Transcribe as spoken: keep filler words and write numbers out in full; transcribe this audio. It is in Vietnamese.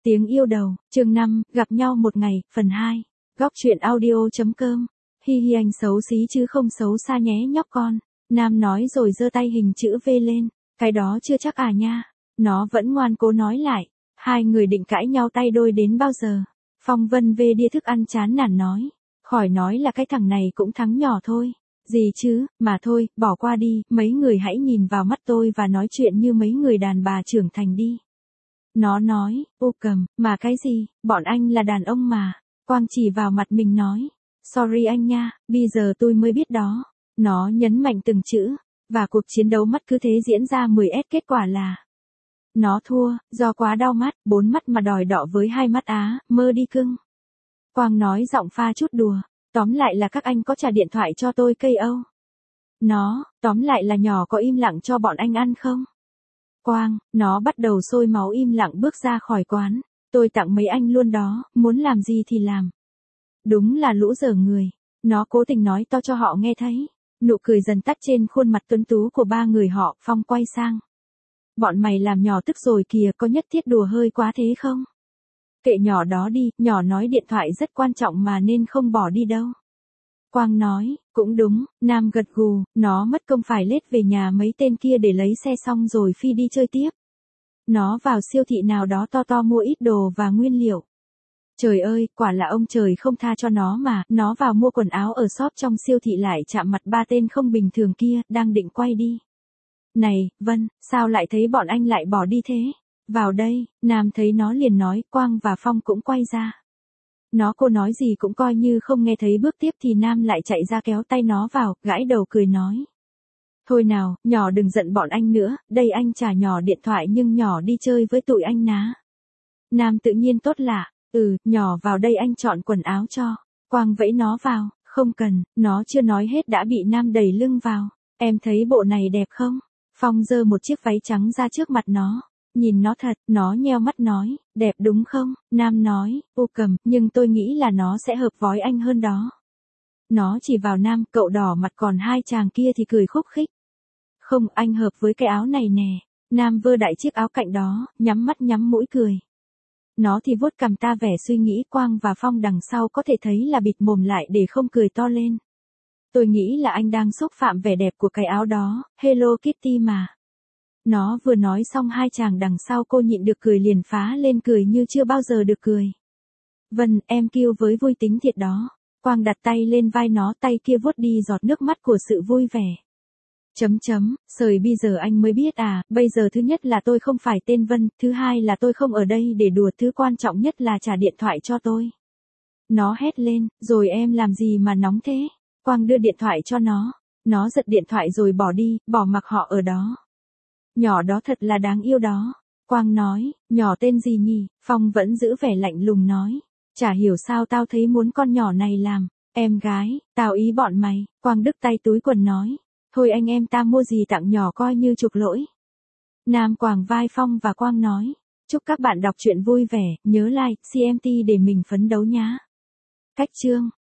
Tiếng yêu đầu, chương năm, gặp nhau một ngày, phần hai. Góc truyện audio.com. Hi hi anh xấu xí chứ không xấu xa nhé nhóc con. Nam nói rồi giơ tay hình chữ V lên. Cái đó chưa chắc à nha. Nó vẫn ngoan cố nói lại. Hai người định cãi nhau tay đôi đến bao giờ. Phong Vân về đĩa thức ăn chán nản nói. Khỏi nói là cái thằng này cũng thắng nhỏ thôi. Gì chứ, mà thôi, bỏ qua đi. Mấy người hãy nhìn vào mắt tôi và nói chuyện như mấy người đàn bà trưởng thành đi. Nó nói, ô cầm, mà cái gì, bọn anh là đàn ông mà. Quang chỉ vào mặt mình nói, sorry anh nha, bây giờ tôi mới biết đó. Nó nhấn mạnh từng chữ, và cuộc chiến đấu mắt cứ thế diễn ra mười S kết quả là. Nó thua, do quá đau mắt, bốn mắt mà đòi đọ với hai mắt á, mơ đi cưng. Quang nói giọng pha chút đùa, tóm lại là các anh có trả điện thoại cho tôi cây âu. Nó, tóm lại là nhỏ có im lặng cho bọn anh ăn không? Quang, nó bắt đầu sôi máu im lặng bước ra khỏi quán. Tôi tặng mấy anh luôn đó, muốn làm gì thì làm. Đúng là lũ dở người. Nó cố tình nói to cho họ nghe thấy. Nụ cười dần tắt trên khuôn mặt tuấn tú của ba người họ. Phong quay sang. Bọn mày làm nhỏ tức rồi kìa, có nhất thiết đùa hơi quá thế không? Kệ nhỏ đó đi, nhỏ nói điện thoại rất quan trọng mà nên không bỏ đi đâu. Quang nói, cũng đúng, Nam gật gù, nó mất công phải lết về nhà mấy tên kia để lấy xe xong rồi phi đi chơi tiếp. Nó vào siêu thị nào đó to to mua ít đồ và nguyên liệu. Trời ơi, quả là ông trời không tha cho nó mà, nó vào mua quần áo ở shop trong siêu thị lại chạm mặt ba tên không bình thường kia, đang định quay đi. Này, Vân, sao lại thấy bọn anh lại bỏ đi thế? Vào đây, Nam thấy nó liền nói, Quang và Phong cũng quay ra. Nó cô nói gì cũng coi như không nghe thấy bước tiếp thì Nam lại chạy ra kéo tay nó vào, gãi đầu cười nói. Thôi nào, nhỏ đừng giận bọn anh nữa, đây anh trả nhỏ điện thoại nhưng nhỏ đi chơi với tụi anh ná. Nam tự nhiên tốt lạ, ừ, nhỏ vào đây anh chọn quần áo cho. Quang vẫy nó vào, không cần, nó chưa nói hết đã bị Nam đẩy lưng vào. Em thấy bộ này đẹp không? Phong giơ một chiếc váy trắng ra trước mặt nó. Nhìn nó thật, nó nheo mắt nói, đẹp đúng không? Nam nói, ô cầm, nhưng tôi nghĩ là nó sẽ hợp với anh hơn đó. Nó chỉ vào Nam, cậu đỏ mặt còn hai chàng kia thì cười khúc khích. Không, anh hợp với cái áo này nè. Nam vơ đại chiếc áo cạnh đó, nhắm mắt nhắm mũi cười. Nó thì vuốt cằm ta vẻ suy nghĩ. Quang và Phong đằng sau có thể thấy là bịt mồm lại để không cười to lên. Tôi nghĩ là anh đang xúc phạm vẻ đẹp của cái áo đó, Hello Kitty mà. Nó vừa nói xong hai chàng đằng sau cô nhịn được cười liền phá lên cười như chưa bao giờ được cười. Vân, em kêu với vui tính thiệt đó. Quang đặt tay lên vai nó, tay kia vuốt đi giọt nước mắt của sự vui vẻ. Chấm chấm, sời bây giờ anh mới biết à, bây giờ thứ nhất là tôi không phải tên Vân, thứ hai là tôi không ở đây để đùa, thứ quan trọng nhất là trả điện thoại cho tôi. Nó hét lên, rồi em làm gì mà nóng thế? Quang đưa điện thoại cho nó. Nó giật điện thoại rồi bỏ đi, bỏ mặc họ ở đó. Nhỏ đó thật là đáng yêu đó. Quang nói, nhỏ tên gì nhỉ? Phong vẫn giữ vẻ lạnh lùng nói. Chả hiểu sao tao thấy muốn con nhỏ này làm. Em gái, tao ý bọn mày. Quang đứt tay túi quần nói. Thôi anh em ta mua gì tặng nhỏ coi như chuộc lỗi. Nam quàng vai Phong và Quang nói. Chúc các bạn đọc truyện vui vẻ, nhớ like, xê em tê để mình phấn đấu nhá. Cách chương.